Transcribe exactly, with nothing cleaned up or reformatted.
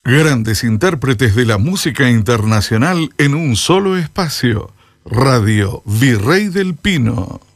Grandes intérpretes de la música internacional en un solo espacio. Radio Virrey del Pino.